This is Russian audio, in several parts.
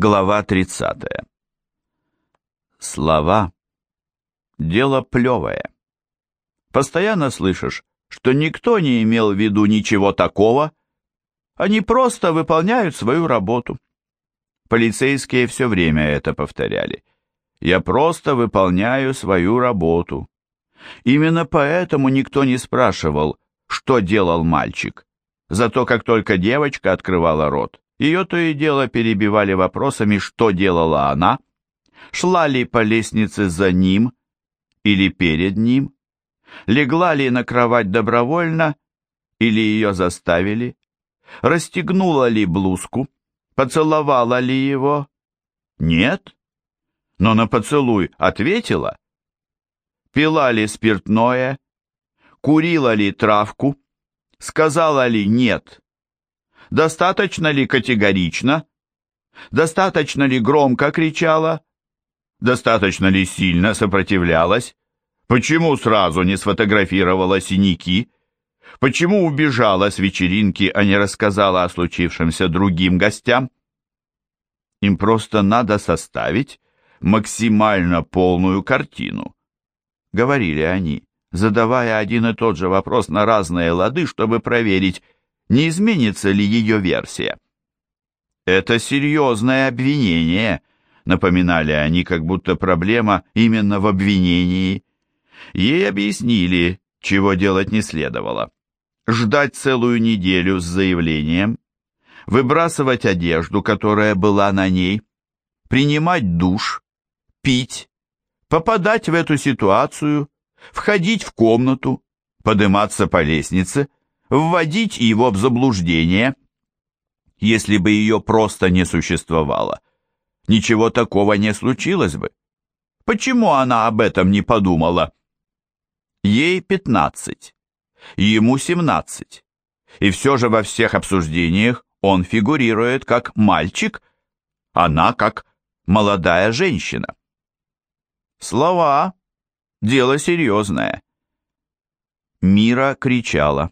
Глава 30. Слова – дело плевое. Постоянно слышишь, что никто не имел в виду ничего такого, они просто выполняют свою работу. Полицейские все время это повторяли. Я просто выполняю свою работу. Именно поэтому никто не спрашивал, что делал мальчик. Зато как только девочка открывала рот, ее то и дело перебивали вопросами, что делала она, шла ли по лестнице за ним или перед ним, легла ли на кровать добровольно или ее заставили, расстегнула ли блузку, поцеловала ли его. Нет, но на поцелуй ответила. Пила ли спиртное, курила ли травку, сказала ли нет. Достаточно ли категорично? Достаточно ли громко кричала? Достаточно ли сильно сопротивлялась? Почему сразу не сфотографировала синяки? Почему убежала с вечеринки, а не рассказала о случившемся другим гостям? Им просто надо составить максимально полную картину, говорили они, задавая один и тот же вопрос на разные лады, чтобы проверить, не изменится ли ее версия. «Это серьезное обвинение», — напоминали они, как будто проблема именно в обвинении. Ей объяснили, чего делать не следовало. Ждать целую неделю с заявлением, выбрасывать одежду, которая была на ней, принимать душ, пить, попадать в эту ситуацию, входить в комнату, подниматься по лестнице, вводить его в заблуждение. Если бы ее просто не существовало, ничего такого не случилось бы. Почему она об этом не подумала? Ей 15, ему 17, и все же во всех обсуждениях он фигурирует как мальчик, она как молодая женщина. Слова – дело серьезное. Мира кричала.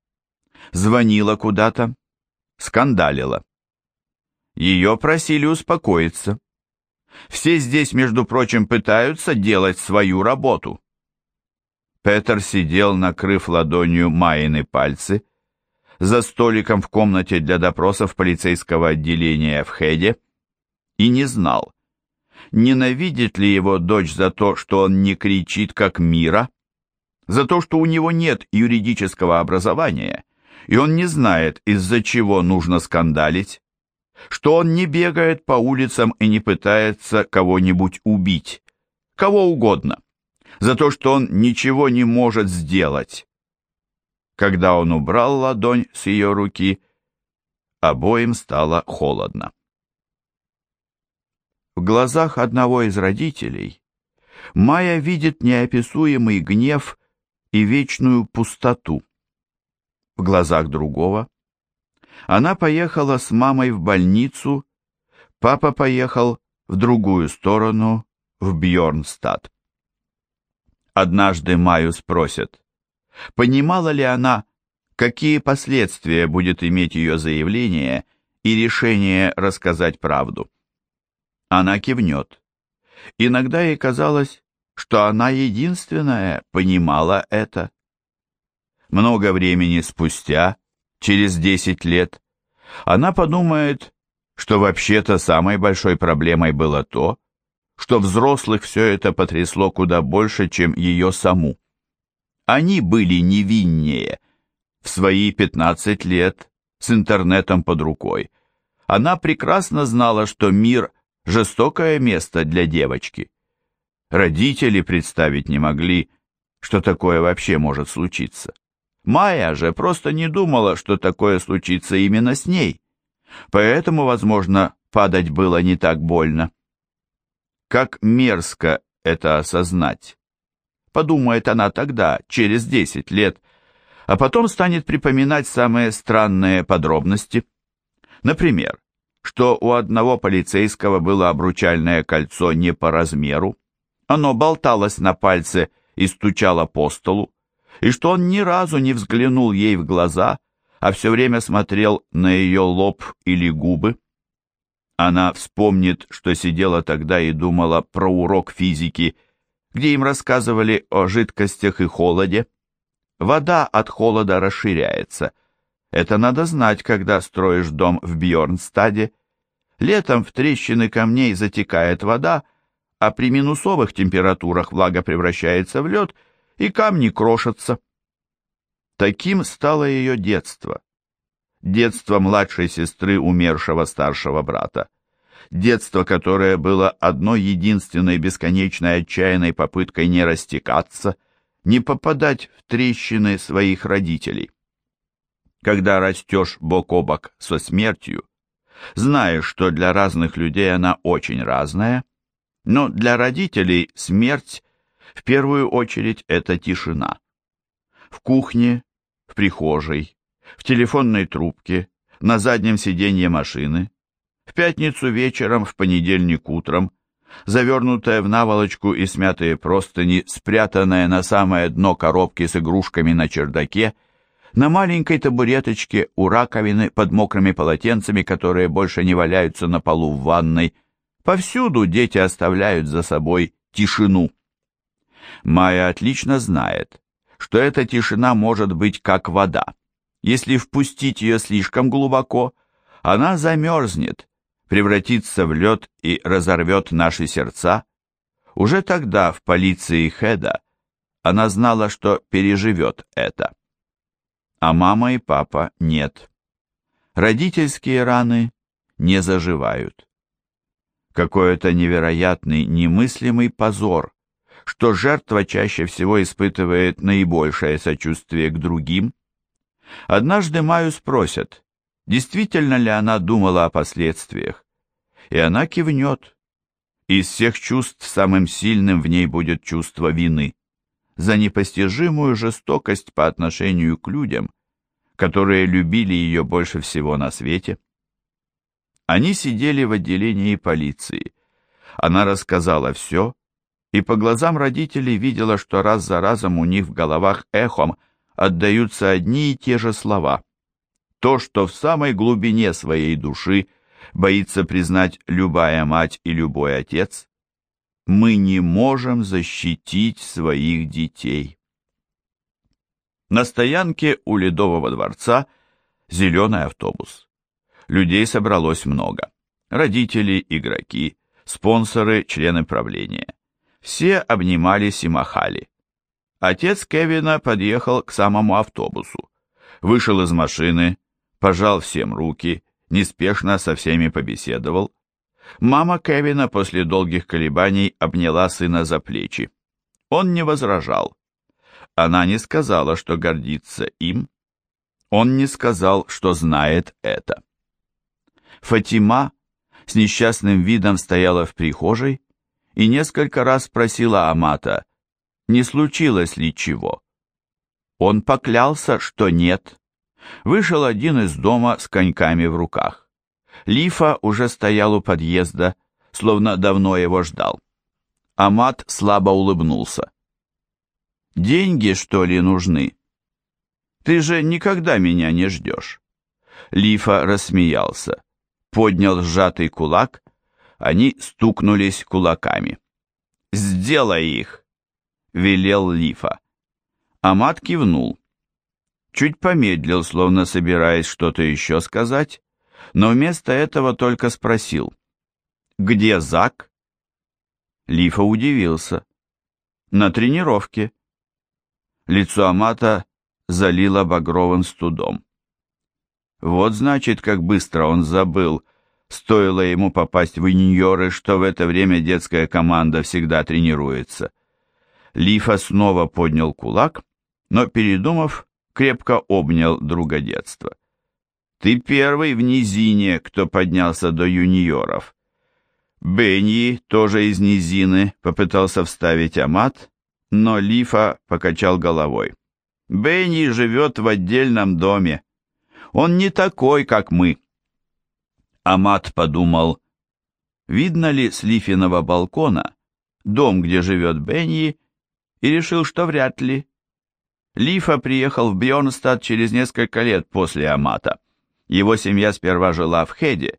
Звонила куда-то, скандалила. Ее просили успокоиться. Все здесь, между прочим, пытаются делать свою работу. Петер сидел, накрыв ладонью Майины пальцы, за столиком в комнате для допросов полицейского отделения в Хеде, и не знал, ненавидит ли его дочь за то, что он не кричит, как Мира, за то, что у него нет юридического образования, и он не знает, из-за чего нужно скандалить, что он не бегает по улицам и не пытается кого-нибудь убить, кого угодно, за то, что он ничего не может сделать. Когда он убрал ладонь с ее руки, обоим стало холодно. В глазах одного из родителей Майя видит неописуемый гнев и вечную пустоту. В глазах другого она поехала с мамой в больницу, папа поехал в другую сторону, в Бьорнстад. Однажды Майю спросят, понимала ли она, какие последствия будет иметь ее заявление и решение рассказать правду. Она кивнет. Иногда ей казалось, что она единственная понимала это. Много времени спустя, через 10 лет, она подумает, что вообще-то самой большой проблемой было то, что взрослых все это потрясло куда больше, чем ее саму. Они были невиннее. В свои 15 лет, с интернетом под рукой, она прекрасно знала, что мир – жестокое место для девочки. Родители представить не могли, что такое вообще может случиться. Майя же просто не думала, что такое случится именно с ней. Поэтому, возможно, падать было не так больно. Как мерзко это осознать, подумает она тогда, через 10 лет, а потом станет припоминать самые странные подробности. Например, что у одного полицейского было обручальное кольцо не по размеру, оно болталось на пальце и стучало по столу, и что он ни разу не взглянул ей в глаза, а все время смотрел на ее лоб или губы. Она вспомнит, что сидела тогда и думала про урок физики, где им рассказывали о жидкостях и холоде. Вода от холода расширяется. Это надо знать, когда строишь дом в Бьорнстаде. Летом в трещины камней затекает вода, а при минусовых температурах влага превращается в лед, и камни крошатся. Таким стало ее детство. Детство младшей сестры умершего старшего брата. Детство, которое было одной единственной бесконечной отчаянной попыткой не растекаться, не попадать в трещины своих родителей. Когда растешь бок о бок со смертью, знаешь, что для разных людей она очень разная, но для родителей смерть, в первую очередь, это тишина. В кухне, в прихожей, в телефонной трубке, на заднем сиденье машины, в пятницу вечером, в понедельник утром, завернутая в наволочку и смятые простыни, спрятанная на самое дно коробки с игрушками на чердаке, на маленькой табуреточке у раковины под мокрыми полотенцами, которые больше не валяются на полу в ванной. Повсюду дети оставляют за собой тишину. Майя отлично знает, что эта тишина может быть как вода. Если впустить ее слишком глубоко, она замерзнет, превратится в лед и разорвет наши сердца. Уже тогда в полиции Хеда она знала, что переживет это. А мама и папа нет. Родительские раны не заживают. Какой-то невероятный, немыслимый позор, что жертва чаще всего испытывает наибольшее сочувствие к другим. Однажды Майю спросят, действительно ли она думала о последствиях, и она кивнет. Из всех чувств самым сильным в ней будет чувство вины за непостижимую жестокость по отношению к людям, которые любили ее больше всего на свете. Они сидели в отделении полиции. Она рассказала все, и по глазам родителей видела, что раз за разом у них в головах эхом отдаются одни и те же слова. То, что в самой глубине своей души боится признать любая мать и любой отец: мы не можем защитить своих детей. На стоянке у Ледового дворца зеленый автобус. Людей собралось много. Родители, игроки, спонсоры, члены правления. Все обнимались и махали. Отец Кевина подъехал к самому автобусу. Вышел из машины, пожал всем руки, неспешно со всеми побеседовал. Мама Кевина после долгих колебаний обняла сына за плечи. Он не возражал. Она не сказала, что гордится им. Он не сказал, что знает это. Фатима с несчастным видом стояла в прихожей и несколько раз спросила Амата, не случилось ли чего. Он поклялся, что нет. Вышел один из дома с коньками в руках. Лифа уже стоял у подъезда, словно давно его ждал. Амат слабо улыбнулся. «Деньги, что ли, нужны? Ты же никогда меня не ждешь». Лифа рассмеялся, поднял сжатый кулак, они стукнулись кулаками. «Сделай их!» — велел Лифа. Амат кивнул. Чуть помедлил, словно собираясь что-то еще сказать, но вместо этого только спросил: «Где Зак?» Лифа удивился. «На тренировке». Лицо Амата залило багровым студом. Вот значит, как быстро он забыл, стоило ему попасть в юниоры, что в это время детская команда всегда тренируется. Лифа снова поднял кулак, но, передумав, крепко обнял друга детства. «Ты первый в низине, кто поднялся до юниоров». «Бенни тоже из низины», — попытался вставить Амат, но Лифа покачал головой. «Бенни живет в отдельном доме. Он не такой, как мы». Амат подумал, видно ли с Лифиного балкона дом, где живет Бенни, и решил, что вряд ли. Лифа приехал в Бьорнстад через несколько лет после Амата. Его семья сперва жила в Хеде,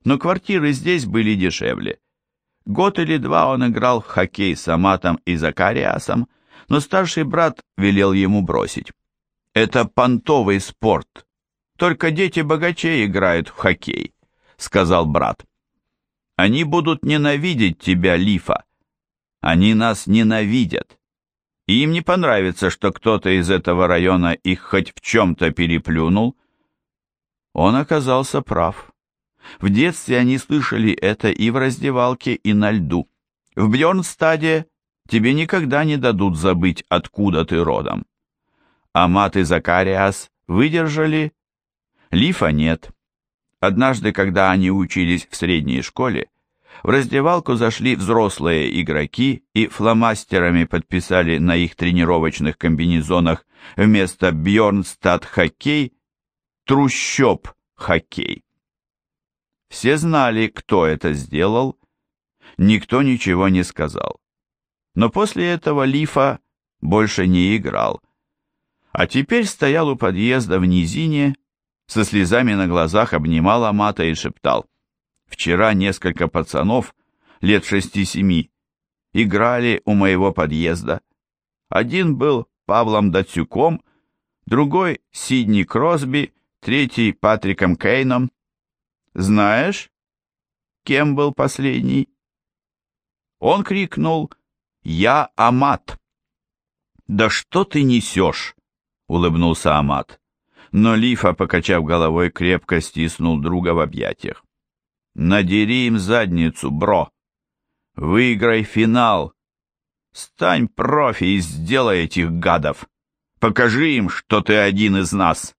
но квартиры здесь были дешевле. Год или два он играл в хоккей с Аматом и Закариасом, но старший брат велел ему бросить. «Это понтовый спорт. Только дети богачей играют в хоккей», — сказал брат. «Они будут ненавидеть тебя, Лифа. Они нас ненавидят. И им не понравится, что кто-то из этого района их хоть в чем-то переплюнул». Он оказался прав. В детстве они слышали это и в раздевалке, и на льду. В Бьернстаде тебе никогда не дадут забыть, откуда ты родом. Амат и Закариас выдержали, Лифа нет. Однажды, когда они учились в средней школе, в раздевалку зашли взрослые игроки и фломастерами подписали на их тренировочных комбинезонах вместо «Бьернстад хоккей» «Трущоб хоккей». Все знали, кто это сделал, никто ничего не сказал. Но после этого Лифа больше не играл, а теперь стоял у подъезда в низине, со слезами на глазах обнимал Амата и шептал: «Вчера несколько пацанов, лет 6-7, играли у моего подъезда. Один был Павлом Датсюком, другой Сидни Кросби, третий Патриком Кейном. Знаешь, кем был последний?» Он крикнул: «Я Амат!» «Да что ты несешь?» — улыбнулся Амат. Но Лифа, покачав головой, крепко стиснул друга в объятиях. «Надери им задницу, бро! Выиграй финал! Стань профи и сделай этих гадов! Покажи им, что ты один из нас!»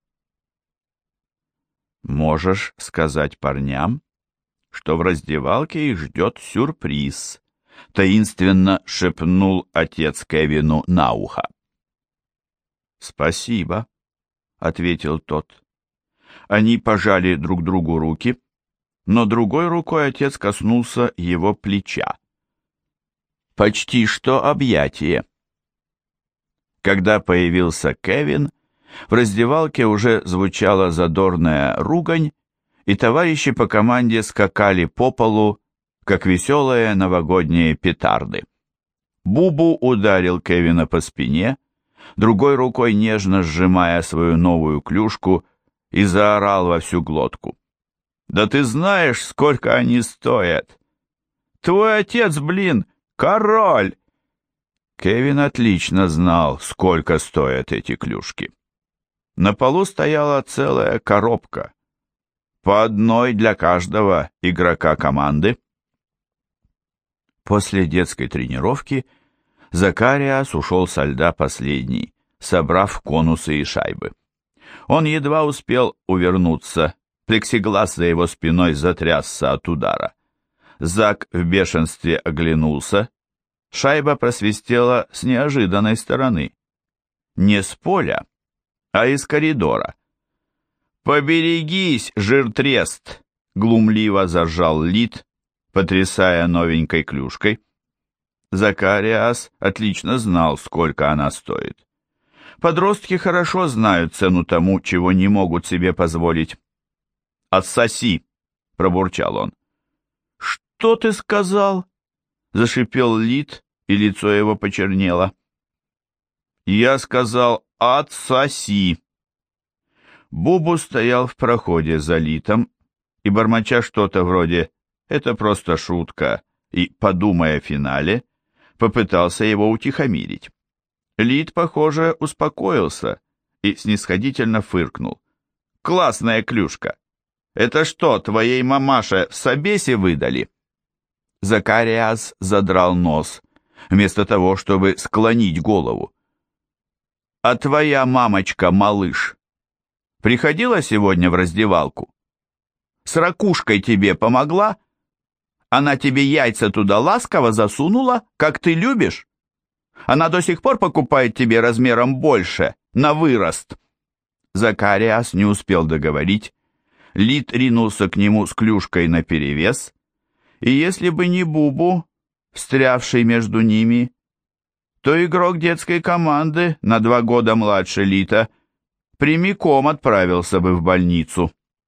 «Можешь сказать парням, что в раздевалке их ждет сюрприз», — таинственно шепнул отец Кевину на ухо. «Спасибо», — ответил тот. Они пожали друг другу руки, но другой рукой отец коснулся его плеча. Почти что объятие. Когда появился Кевин, в раздевалке уже звучала задорная ругань, и товарищи по команде скакали по полу, как веселые новогодние петарды. Бубу ударил Кевина по спине, другой рукой нежно сжимая свою новую клюшку, и заорал во всю глотку: «Да ты знаешь, сколько они стоят! Твой отец, блин, король!» Кевин отлично знал, сколько стоят эти клюшки. На полу стояла целая коробка, по одной для каждого игрока команды. После детской тренировки Закариас ушел со льда последний, собрав конусы и шайбы. Он едва успел увернуться, плексиглаз за его спиной затрясся от удара. Зак в бешенстве оглянулся, шайба просвистела с неожиданной стороны. Не с поля, а из коридора. «Поберегись, жиртрест!» — глумливо заржал Лид, потрясая новенькой клюшкой. Закариас отлично знал, сколько она стоит. Подростки хорошо знают цену тому, чего не могут себе позволить. «Отсоси!» — пробурчал он. «Что ты сказал?» — зашипел Лид, и лицо его почернело. «Я сказал: отсоси!» Бубу стоял в проходе за Литом и, бормоча что-то вроде «это просто шутка» и «подумай о финале», попытался его утихомирить. Лит, похоже, успокоился и снисходительно фыркнул. «Классная клюшка! Это что, твоей мамаше в собесе выдали?» Закариас задрал нос, вместо того, чтобы склонить голову. «А твоя мамочка, малыш, приходила сегодня в раздевалку? С ракушкой тебе помогла? Она тебе яйца туда ласково засунула, как ты любишь? Она до сих пор покупает тебе размером больше, на вырост». Закариас не успел договорить. Лид ринулся к нему с клюшкой наперевес, и если бы не Бубу, встрявший между ними, то игрок детской команды на 2 года младше Лита прямиком отправился бы в больницу.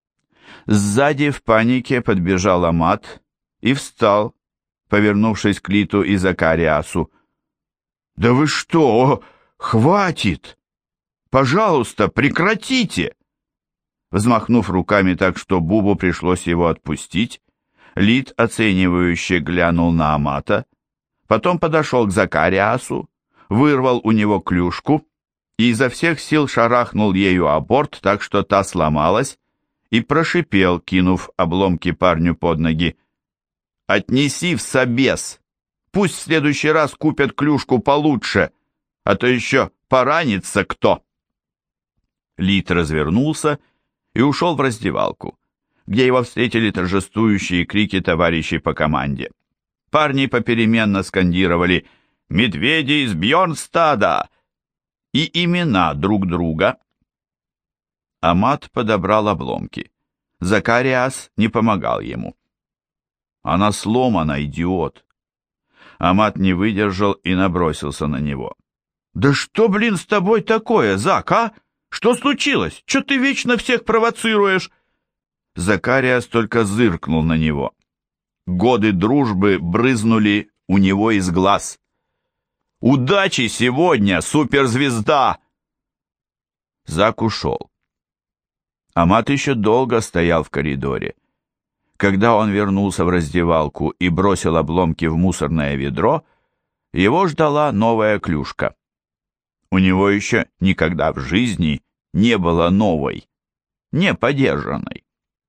Сзади в панике подбежал Амат и встал, повернувшись к Литу и Закариасу. «Да вы что? Хватит! Пожалуйста, прекратите!» Взмахнув руками так, что Бубу пришлось его отпустить, Лит оценивающе глянул на Амата, потом подошел к Закариасу, вырвал у него клюшку и изо всех сил шарахнул ею о борт, так что та сломалась, и прошипел, кинув обломки парню под ноги: «Отнеси в собес! Пусть в следующий раз купят клюшку получше, а то еще поранится кто!» Лит развернулся и ушел в раздевалку, где его встретили торжествующие крики товарищей по команде. Парни попеременно скандировали «Медведи из Бьернстада!» и имена друг друга. Амат подобрал обломки. Закариас не помогал ему. «Она сломана, идиот!» Амат не выдержал и набросился на него. «Да что, блин, с тобой такое, Зак, а? Что случилось? Че ты вечно всех провоцируешь?» Закариас только зыркнул на него. Годы дружбы брызнули у него из глаз. «Удачи сегодня, суперзвезда!» Зак ушел. Амат еще долго стоял в коридоре. Когда он вернулся в раздевалку и бросил обломки в мусорное ведро, его ждала новая клюшка. У него еще никогда в жизни не было новой, не подержанной.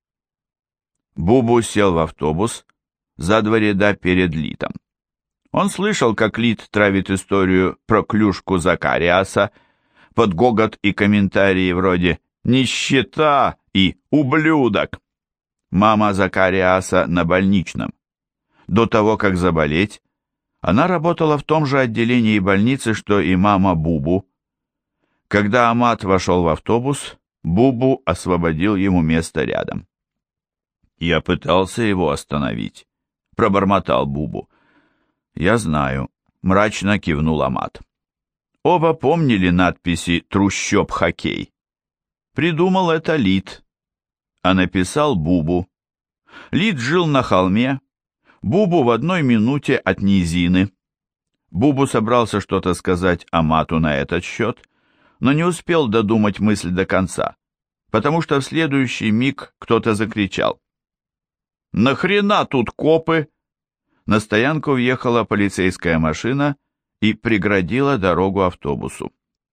Бубу сел в автобус за 2 ряда перед Литом. Он слышал, как Лит травит историю про клюшку Закариаса под гогот и комментарии вроде «нищета» и «ублюдок». Мама Закариаса на больничном. До того, как заболеть, она работала в том же отделении больницы, что и мама Бубу. Когда Амат вошел в автобус, Бубу освободил ему место рядом. «Я пытался его остановить», — пробормотал Бубу. «Я знаю», — мрачно кивнул Амат. Оба помнили надписи «Трущоб хоккей». Придумал это Лит, а написал Бубу. Лит жил на холме, Бубу в 1 минуте от низины. Бубу собрался что-то сказать Амату на этот счет, но не успел додумать мысль до конца, потому что в следующий миг кто-то закричал: «Нахрена тут копы?» На стоянку въехала полицейская машина и преградила дорогу автобусу.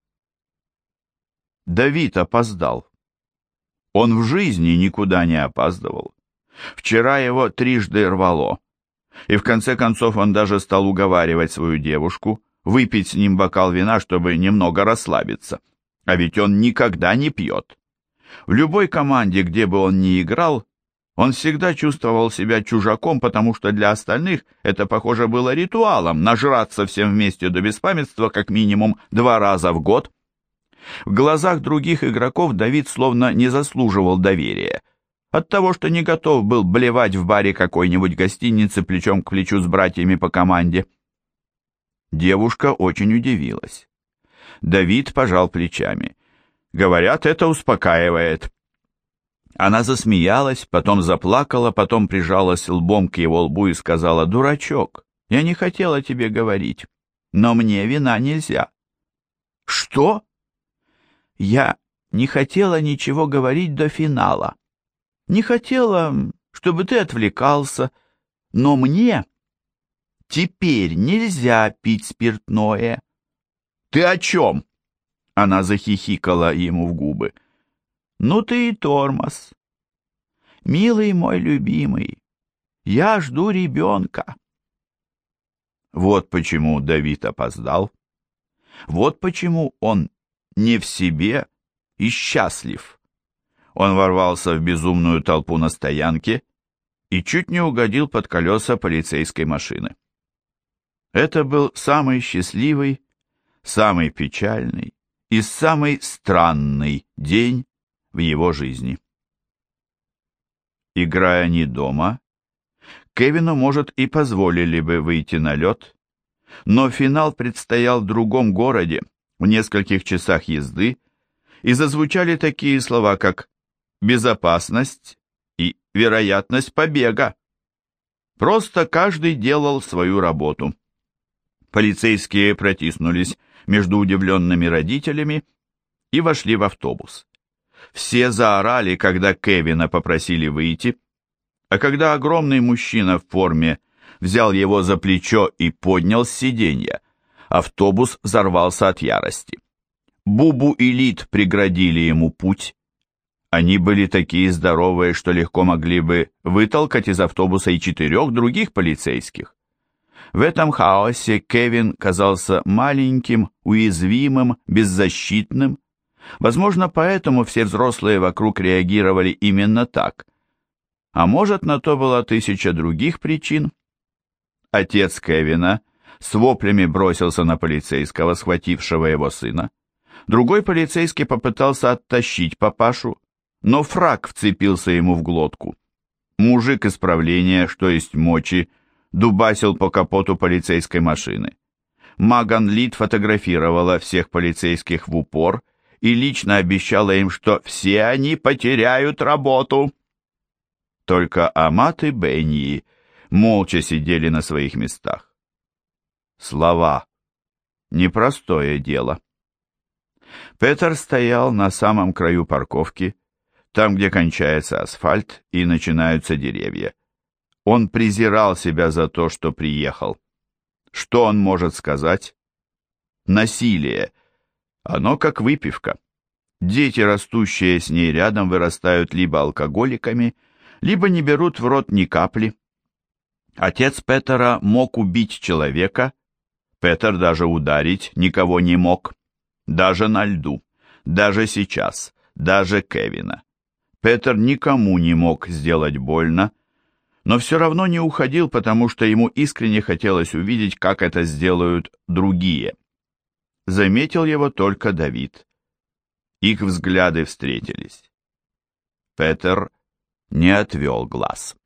Давид опоздал. Он в жизни никуда не опаздывал. Вчера его трижды рвало, и в конце концов он даже стал уговаривать свою девушку выпить с ним бокал вина, чтобы немного расслабиться. А ведь он никогда не пьет. В любой команде, где бы он ни играл, он всегда чувствовал себя чужаком, потому что для остальных это, похоже, было ритуалом — нажраться всем вместе до беспамятства как минимум 2 раза в год. В глазах других игроков Давид словно не заслуживал доверия, от того, что не готов был блевать в баре какой-нибудь гостиницы плечом к плечу с братьями по команде. Девушка очень удивилась. Давид пожал плечами. Говорят, это успокаивает. Она засмеялась, потом заплакала, потом прижалась лбом к его лбу и сказала: «Дурачок, я не хотела тебе говорить, но мне вина нельзя». «Что?» «Я не хотела ничего говорить до финала. Не хотела, чтобы ты отвлекался, но мне теперь нельзя пить спиртное». «Ты о чем?» Она захихикала ему в губы. «Ну ты и тормоз. Милый мой любимый, я жду ребенка». Вот почему Давид опоздал. Вот почему он не в себе и счастлив. Он ворвался в безумную толпу на стоянке и чуть не угодил под колеса полицейской машины. Это был самый счастливый, самый печальный и самый странный день в его жизни. Играя не дома, Кевину, может, и позволили бы выйти на лед, но финал предстоял в другом городе, в нескольких часах езды, и зазвучали такие слова, как «безопасность», вероятность побега. Просто каждый делал свою работу. Полицейские протиснулись между удивленными родителями и вошли в автобус. Все заорали, когда Кевина попросили выйти, а когда огромный мужчина в форме взял его за плечо и поднял с сиденья, автобус взорвался от ярости. Бубу и Лид преградили ему путь. Они были такие здоровые, что легко могли бы вытолкать из автобуса и 4 других полицейских. В этом хаосе Кевин казался маленьким, уязвимым, беззащитным. Возможно, поэтому все взрослые вокруг реагировали именно так. А может, на то было 1000 других причин. Отец Кевина с воплями бросился на полицейского, схватившего его сына. Другой полицейский попытался оттащить папашу, но фрак вцепился ему в глотку. Мужик исправления, что есть мочи, дубасил по капоту полицейской машины. Маган Лид фотографировала всех полицейских в упор и лично обещала им, что все они потеряют работу. Только Амат и Бенни молча сидели на своих местах. Слова. Непростое дело. Петер стоял на самом краю парковки, там, где кончается асфальт и начинаются деревья. Он презирал себя за то, что приехал. Что он может сказать? Насилие. Оно как выпивка. Дети, растущие с ней рядом, вырастают либо алкоголиками, либо не берут в рот ни капли. Отец Петера мог убить человека, Петер даже ударить никого не мог. Даже на льду, даже сейчас, даже Кевина. Петер никому не мог сделать больно, но все равно не уходил, потому что ему искренне хотелось увидеть, как это сделают другие. Заметил его только Давид. Их взгляды встретились. Петер не отвел глаз.